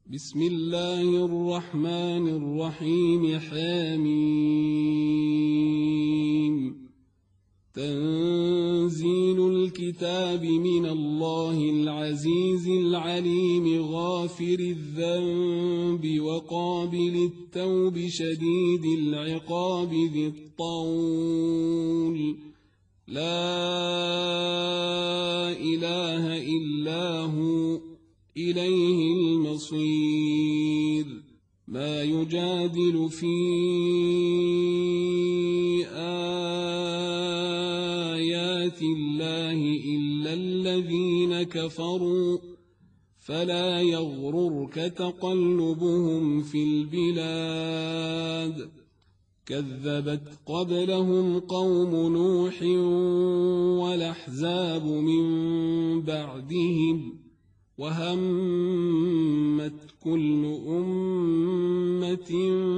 بسم الله الرحمن الرحيم حميم تنزيل الكتاب من الله العزيز العليم غافر الذنب وقابل التوب شديد العقاب ذي الطول لا إله إلا هو إليه المصير ما يجادل في آيات الله إلا الذين كفروا فلا يغررك تقلبهم في البلاد كذبت قبلهم قوم نوح والأحزاب من بعدهم وهمت كل أمة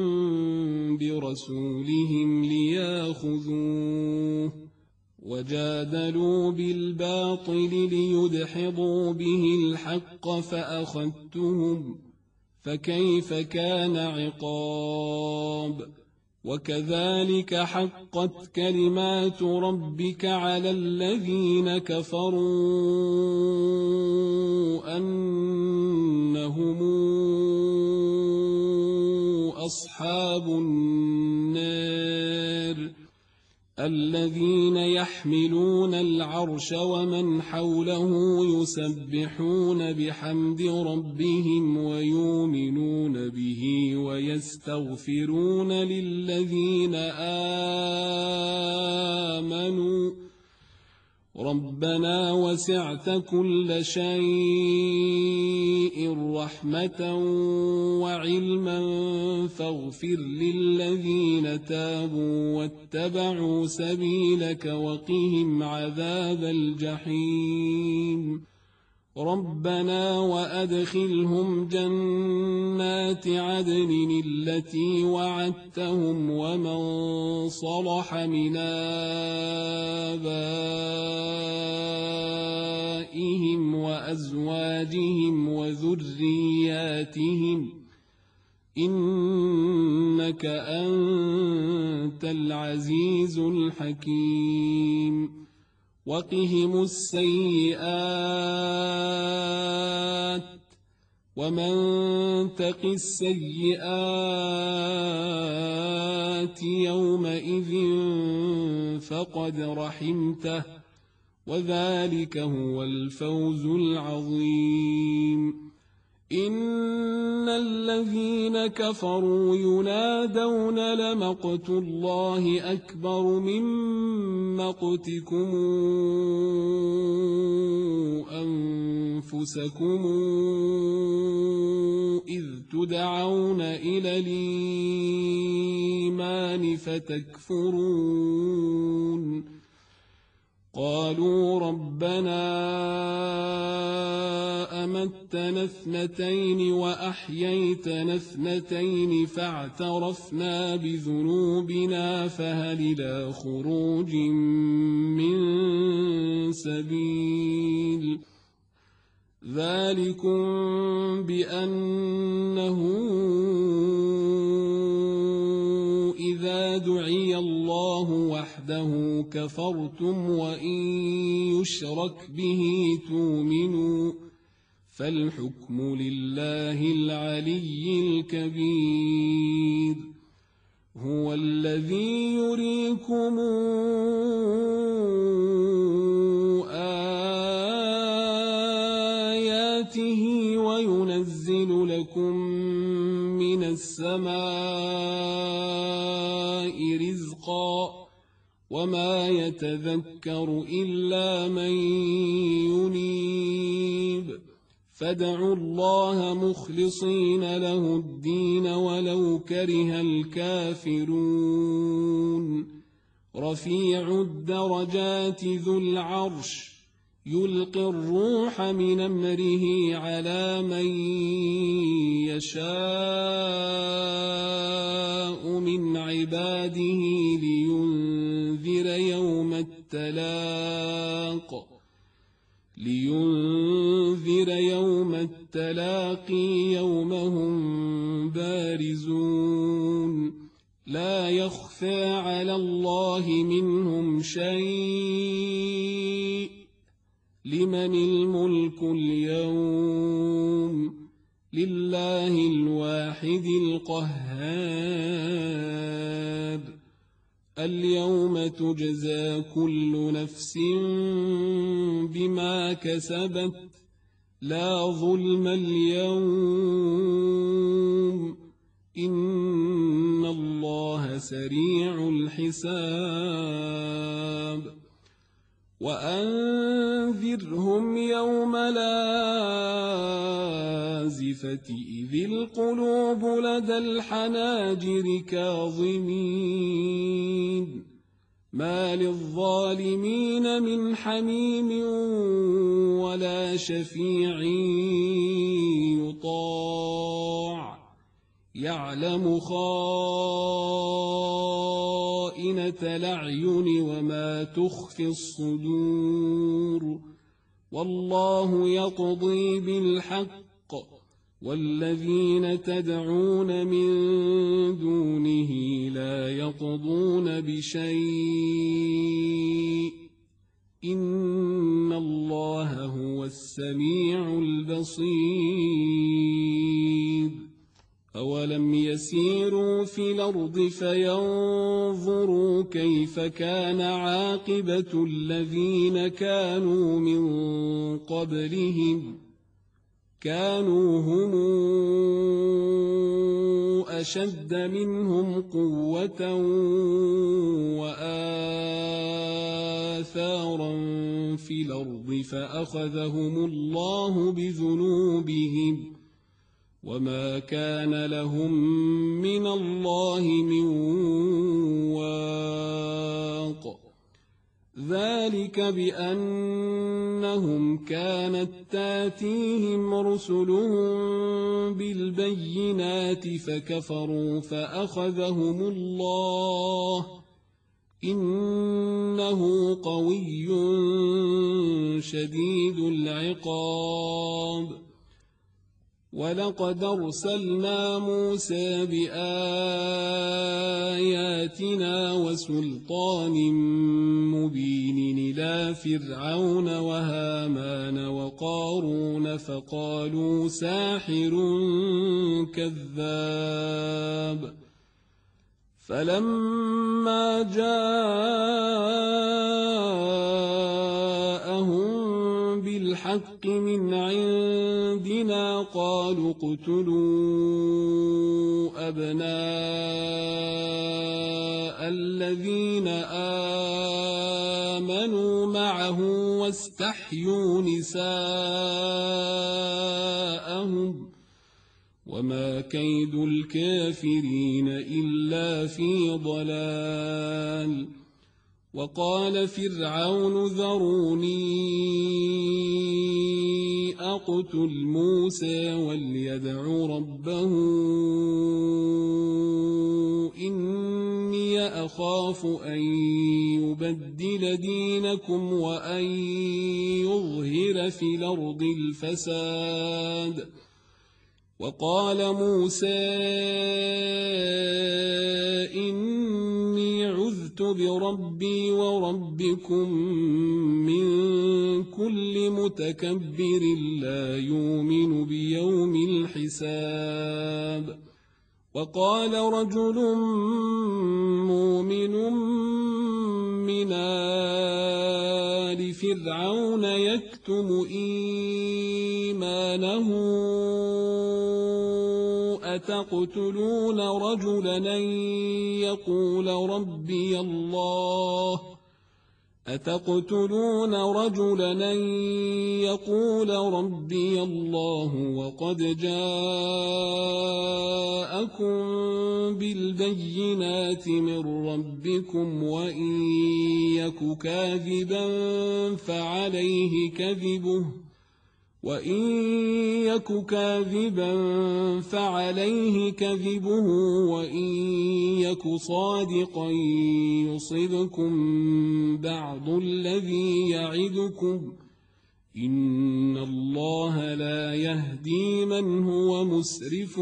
برسولهم لياخذوه وجادلوا بالباطل ليدحضوا به الحق فأخذتهم فكيف كان عقاب وكذلك حقت كلمات ربك على الذين كفروا أنهم أصحاب النار الذين يحملون العرش ومن حوله يسبحون بحمد ربهم ويؤمنون به ويستغفرون للذين آمنوا ربنا وسعت كل شيء رحمة وعلما فاغفر للذين تابوا واتبعوا سبيلك وقهم عذاب الجحيم ربنا وأدخلهم جنات عدن التي وعدتهم ومن صلح من آبائهم وأزواجهم وذرياتهم إنك أنت العزيز الحكيم وقهم السيئات ومن تق السيئات يومئذ فقد رحمته وذلك هو الفوز العظيم إن الذين كفروا ينادون لمقت الله أكبر من مقتكم أنفسكم إذ تدعون إلى الإيمان فتكفرون قالوا ربنا أمتنا اثنتين وأحييتنا اثنتين فاعترفنا بذنوبنا فهل إلى خروج من سبيل ذلكم بأنه إذا دعي الله وحده كفرتم وإن يشرك به تؤمنوا فالحكم لله العلي الكبير هو الذي يريكم آياته وينزل لكم من السماء رزقا وما يتذكر إلا من ينيب فادعوا الله مخلصين له الدين ولو كره الكافرون رفيع الدرجات ذو العرش يلقي الروح من أمره على من يشاء من عباده لينذر يوم التلاق التلاقي يوم هم بارزون لا يخفى على الله منهم شيء لمن الملك اليوم لله الواحد القهار اليوم تجزى كل نفس بما كسبت لا ظلم اليوم إن الله سريع الحساب وأنذرهم يوم الآزفة إذ القلوب لدى الحناجر كاظمين ما للظالمين من حميم ولا شفيع يطاع يعلم خائنة الأعين وما تخفي الصدور والله يقضي بالحق والذين تدعون من دونه لا يقضون بشيء إن الله هو السميع البصير أولم يسيروا في الأرض فينظروا كيف كان عاقبة الذين كانوا من قبلهم كانوا هم أشد منهم قوة وآثارا في الأرض فأخذهم الله بذنوبهم وما كان لهم من الله من واق ذلك بأنهم كانت تاتيهم رسلهم بالبينات فكفروا فأخذهم الله إنه قوي شديد العقاب ولقد أرسلنا موسى بآياتنا وسلطان مبين إلى فرعون وهامان وقارون فقالوا ساحر كذاب فلما جاءهم بالحق من عندنا قالوا اقتلوا أبناء الذين آمنوا معه واستحيوا نساءهم وما كيد الكافرين إلا في ضلال وقال فرعون ذروني أقتل موسى وليدع ربه إني أخاف أن يبدل دينكم وأن يظهر في الأرض الفساد وقال موسى إني عذت بربي وربكم من كل متكبر لا يؤمن بيوم الحساب وقال رجل مؤمن من آل فرعون يكتم إيمانه أتقتلون رجلا يقول ربي الله وقد جاءكم بالبينات من ربكم وإن يك كاذبا فعليه كذبه وإن يك صادقا يصبكم بعض الذي يعدكم إن الله لا يهدي من هو مسرف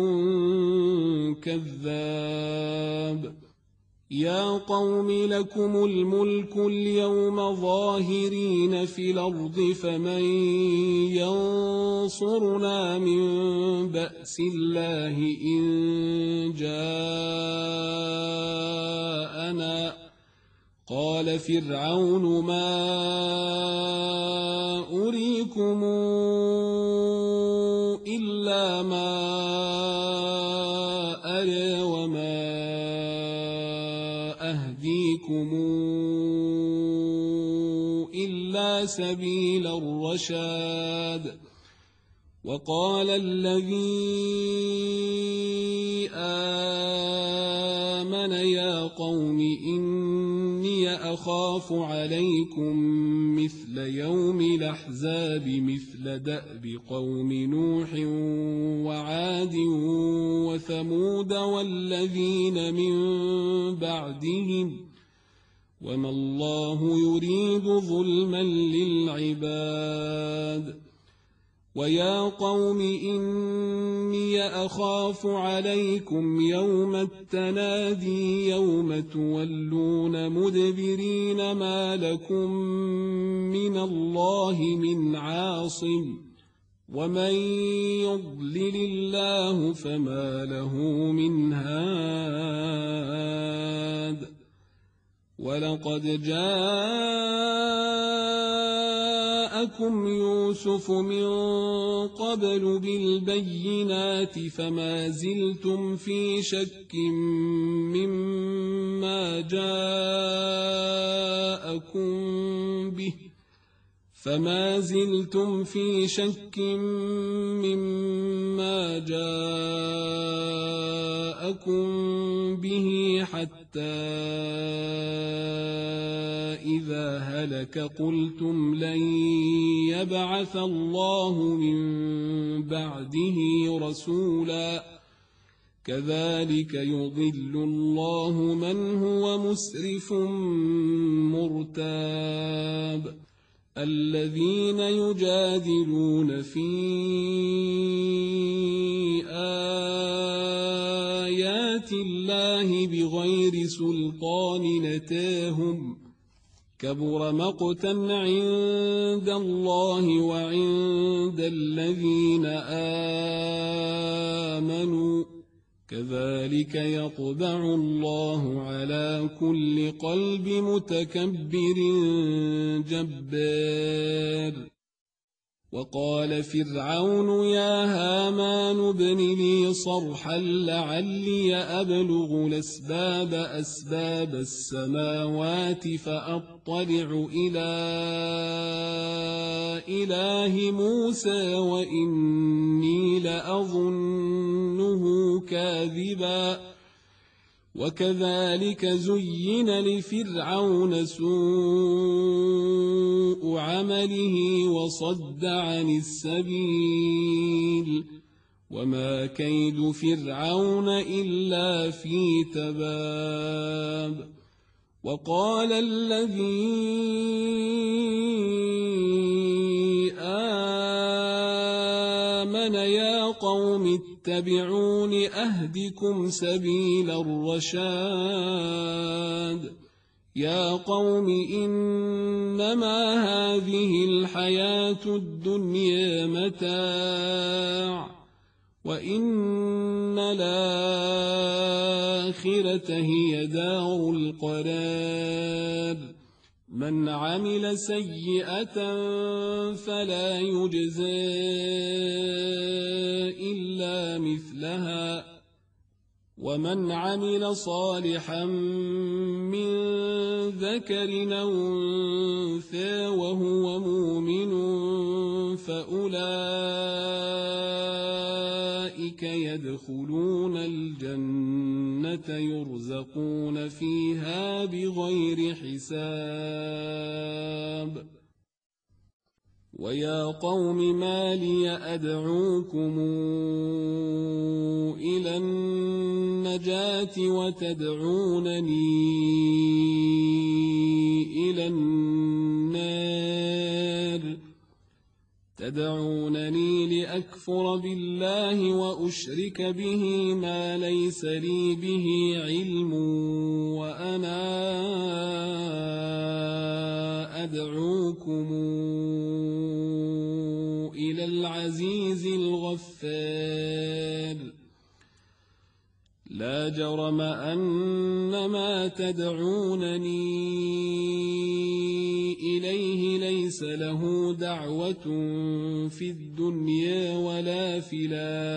كذاب يا قوم لكم الملك اليوم ظاهرين في الأرض فمن ينصرنا من بأس الله إن جاءنا قال فرعون ما أريكم إلا ما أرى وما أهديكم إلا سبيل الرشاد وقال الذي آمن يا قوم إني أخاف عليكم مثل يوم الأحزاب مثل دأب قوم نوح وعاد وثمود والذين من بعدهم وما الله يريد ظلما للعباد ويا قوم إني أخاف عليكم يوم التنادي يوم تولون مدبرين ما لكم من الله من عاصم ومن يضلل الله فما له من هاد ولقد جاءكم يوسف من قبل بالبينات فما زلتم في شك مما جاءكم به حتى إذا هلك قلتم لن يبعث الله من بعده رسولا كذلك يضل الله من هو مسرف مرتاب الذين يجادلون في آيات الله بغير سلطان أتاهم كبر مقتا عند الله وعند الذين آمنوا كذلك يطبع الله على كل قلب متكبر جبار وقال فرعون يا هامان ابن لي صرحا لعلي أبلغ أسباب السماوات فأطلع إلى إله موسى وإني لأظنه كاذبا وكذلك زين لفرعون سوء عمله وصد عن السبيل وما كيد فرعون إلا في تباب وقال الذي آمن يا قوم اتبعون أهدكم سبيل الرشاد يا قوم إنما هذه الحياة الدنيا متاع وإن الآخرة هي دار القرار من عمل سيئة فلا يجزى إلا مثلها ومن عمل صالحا من ذكر أو أنثى وهو مؤمن فأولئك يدخلون الجنة يرزقون فيها بغير حساب ويا قوم ما لي أدعوكم إلى النجاة وتدعونني إلى النار تدعونني لأكفر بالله وأشرك به ما ليس لي به علم وأنا أدعوكم إلى العزيز الغفار لا جرم أن ما تدعونني إليه ليس له دعوة في الدنيا ولا في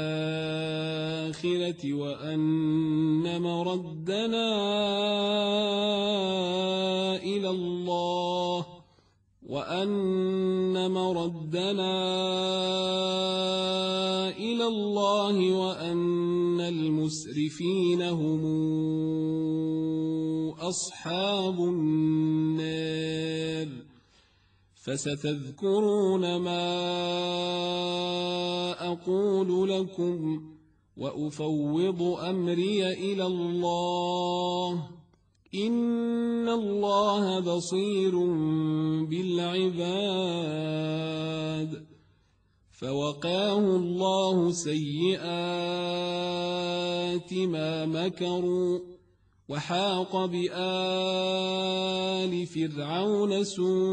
الآخرة وأن مردنا إلى الله وأن المسرفين هم أصحاب النار فستذكرون ما أقول لكم وأفوض أمري إلى الله إن الله بصير بالعباد فوقاه الله سيئات ما مكروا وحاق بآل فرعون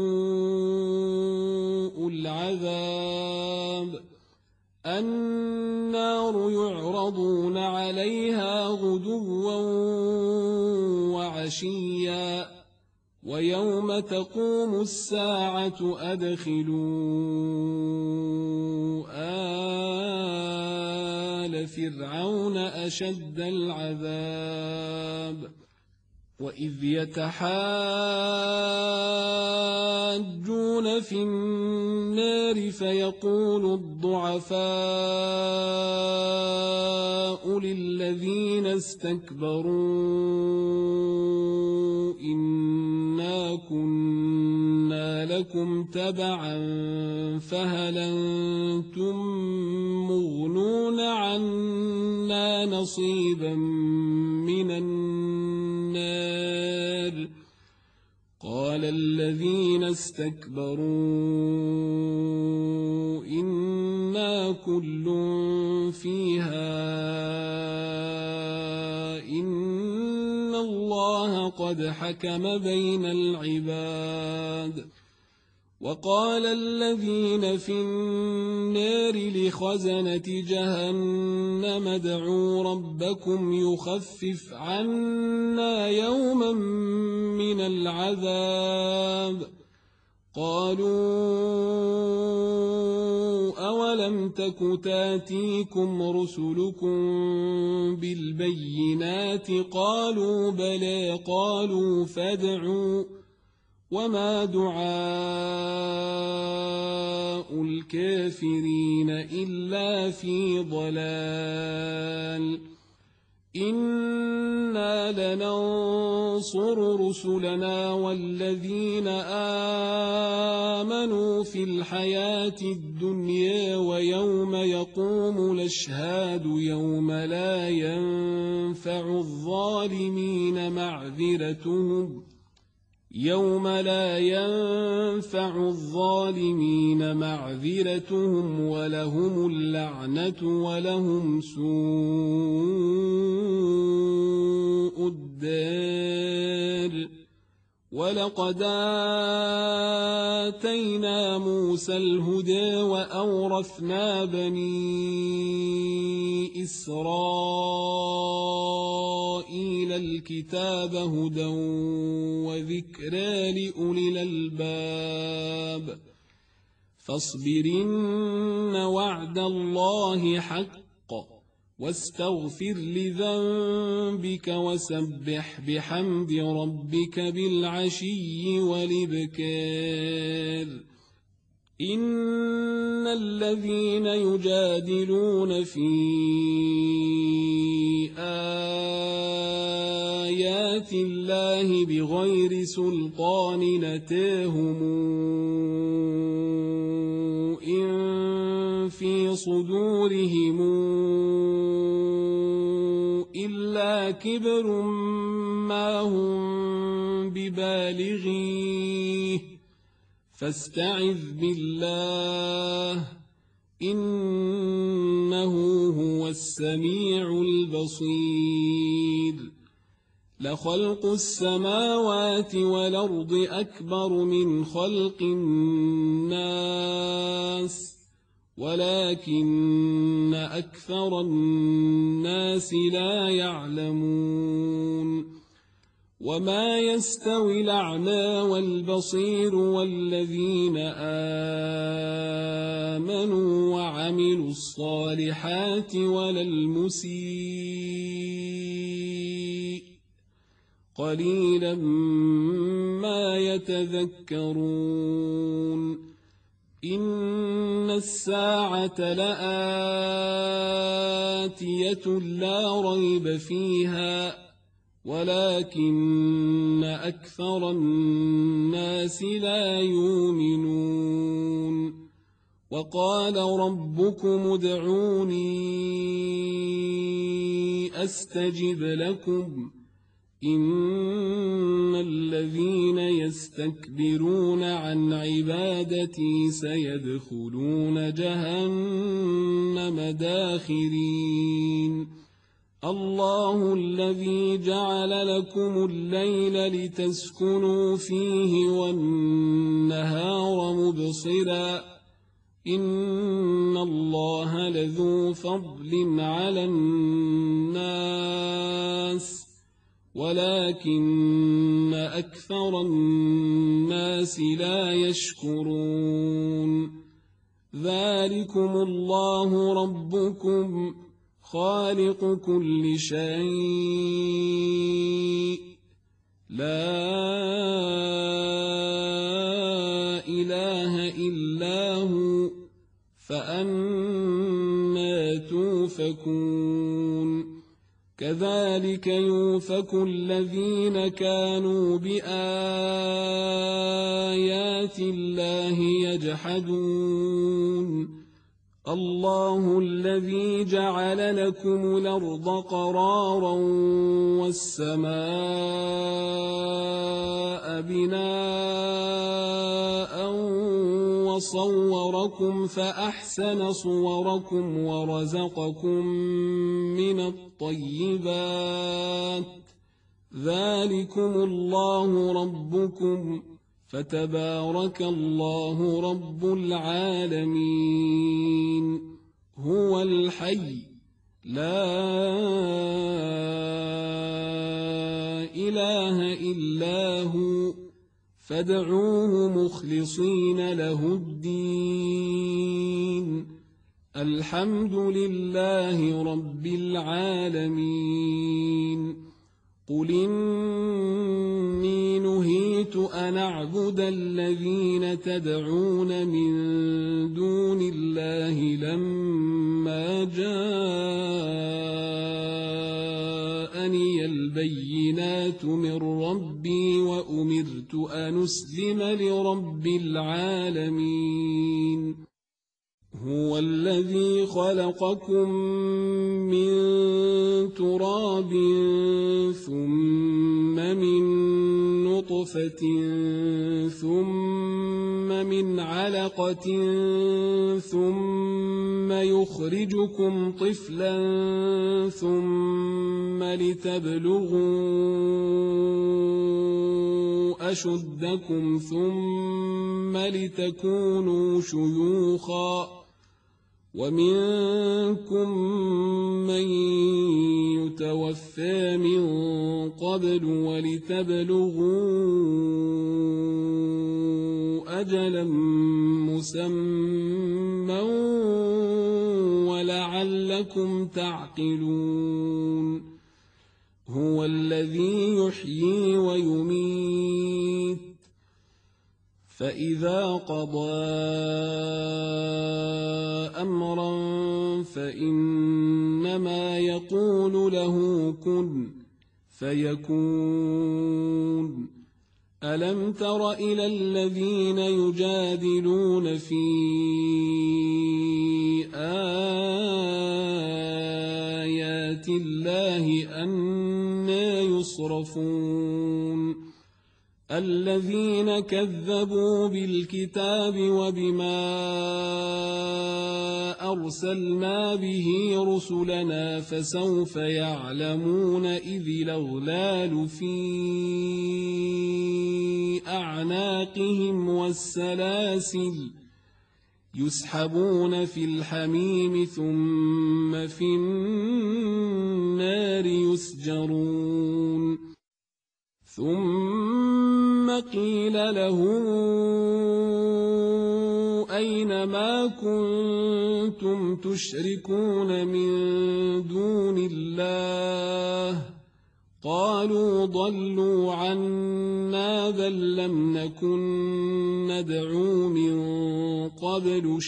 سوء العذاب النار يعرضون عليها غدوا وعشيا ويوم تقوم الساعة أدخلوا آل فرعون أشد العذاب وإذ يتحاجون في النار فيقول الضعفاء للذين استكبروا إنا كنا لكم تبعا فهل أنتم مغنون عنا نصيبا من النار قال الذين استكبروا إنا كل فيها إن الله قد حكم بين العباد وقال الذين في النار لخزنة جهنم ادعوا ربكم يخفف عنا يوما من العذاب قالوا أولم تك تاتيكم رسلكم بالبينات قالوا بلى قالوا فادعوا وما دعاء الكافرين إلا في ضلال إنا لننصر رسلنا والذين آمنوا في الحياة الدنيا ويوم يقوم الأشهاد يوم لا ينفع الظالمين معذرتهم ولهم اللعنة ولهم سوء الدار ولقد آتينا موسى الهدى وأورثنا بني إسرائيل الكتاب هدى وذكرى لأولي الألباب فاصبرن وعد الله حق واستغفر لذنبك وسبح بحمد ربك بالعشي والإبكار إن الذين يجادلون في آيات الله بغير سلطان أتاهم إن في صدورهم إلا كبر ما هم ببالغيه فاستعذ بالله إنه هو السميع البصير لخلق السماوات والأرض أكبر من خلق الناس ولكن أكثر الناس لا يعلمون وما يستوي الأعمى والبصير والذين آمنوا وعملوا الصالحات ولا المسيء قليلا ما يتذكرون إن الساعة لآتية لا ريب فيها ولكن أكثر الناس لا يؤمنون وقال ربكم ادعوني أستجب لكم إن الذين يستكبرون عن عبادتي سيدخلون جهنم داخرين الله الذي جعل لكم الليل لتسكنوا فيه والنهار مبصرا إن الله لذو فضل على الناس ولكن أكثر الناس لا يشكرون ذلكم الله ربكم خالق كل شيء لا إله إلا هو فأنى توفكون كذلك يوفك الذين كانوا بآيات الله يجحدون الله الذي جعل لكم الأرض قرارا والسماء بناء وصوركم فأحسن صوركم ورزقكم من الطيبات ذلكم الله ربكم فتبارك الله رب العالمين هو الحي لا إله إلا هو فادعوه مخلصين له الدين الحمد لله رب العالمين قل إني نهيت أن أعبد الذين تدعون من دون الله لما جاءني البينات من ربي وأمرت أن أسلم لرب العالمين هو الذي خلقكم من تراب ثم من نطفة ثم من علقة ثم يخرجكم طفلا ثم لتبلغوا أشدكم ثم لتكونوا شيوخا ومنكم من يتوفى من قبل ولتبلغوا أجلا مسمى ولعلكم تعقلون هو الذي يحيي ويميت فإذا قضى أمرا فإنما يقول له كن فيكون ألم تر إلى الذين يجادلون في آيات الله أنى يصرفون الذين كذبوا بالكتاب وبما أرسلنا به رسلنا فسوف يعلمون إذ الأغلال في أعناقهم والسلاسل يسحبون في الحميم ثم في النار يسجرون ثم قيل لهم أين ما كنتم تشركون من دون الله قالوا ضلوا عنا بل لم نكن ندعو من قبل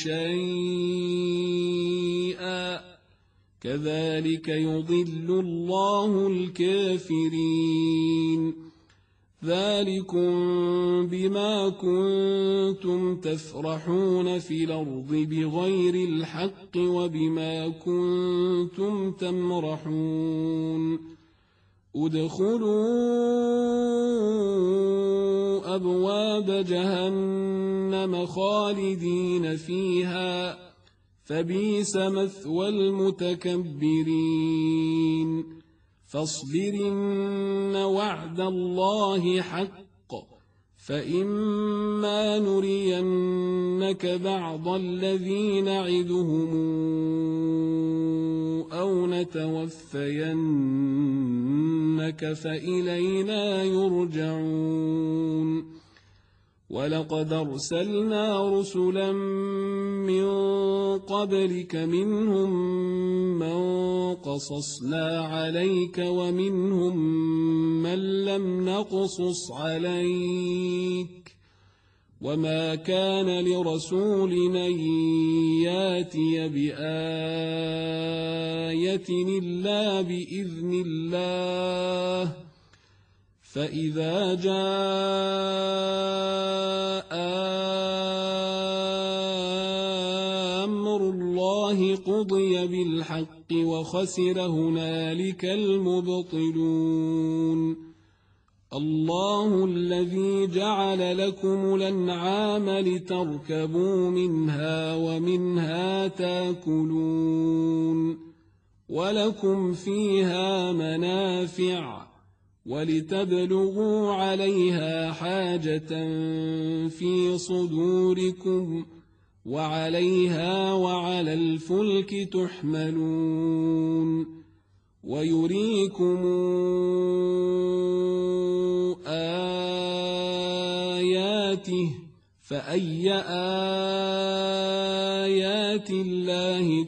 شيئا كذلك يضل الله الكافرين ذلكم بما كنتم تفرحون في الأرض بغير الحق وبما كنتم تمرحون ادخلوا أبواب جهنم خالدين فيها فبئس مثوى المتكبرين فاصبر إن وعد الله حق فإما نرينك بعض الذي نعدهم أو نتوفينك فإلينا يرجعون ولقد أرسلنا رسلا من قبلك منهم من قصصنا عليك ومنهم من لم نقصص عليك وما كان لرسول أن ياتي بآية إلا بإذن الله فإذا جاء أمر الله قضي بالحق وخسر هنالك المبطلون الله الذي جعل لكم الأنعام لتركبوا منها ومنها تاكلون ولكم فيها منافع ولتبلغوا عليها حاجة في صدوركم وعليها وعلى الفلك تحملون ويريكم آياته فأي آيات الله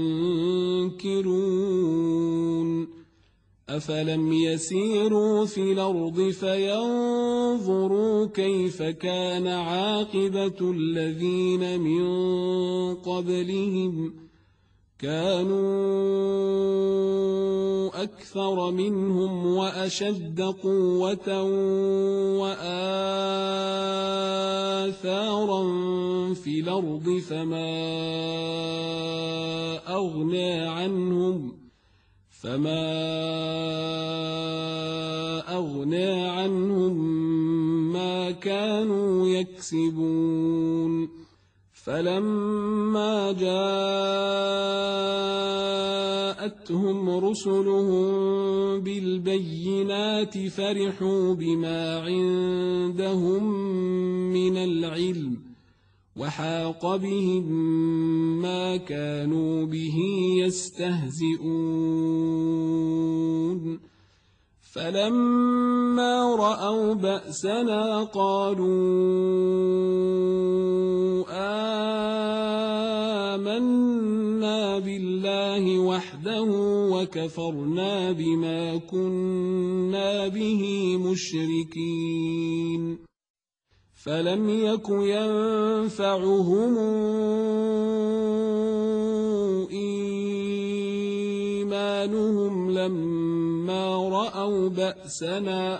تنكرون أفلم يسيروا في الأرض فينظروا كيف كان عاقبة الذين من قبلهم كانوا أكثر منهم وأشد قوة وآثارا في الأرض فما أغنى عنهم ما كانوا يكسبون فلما جاءتهم رسلهم بالبينات فرحوا بما عندهم من العلم وحاق بهم ما كانوا به يستهزئون فلما رأوا بأسنا قالوا آمنا بالله وحده وكفرنا بما كنا به مشركين فلم يك ينفعهم إيمانهم لما رأوا بأسنا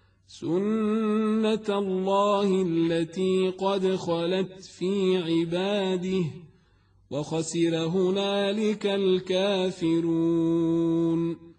سنة الله التي قد خلت في عباده وخسر هنالك الكافرون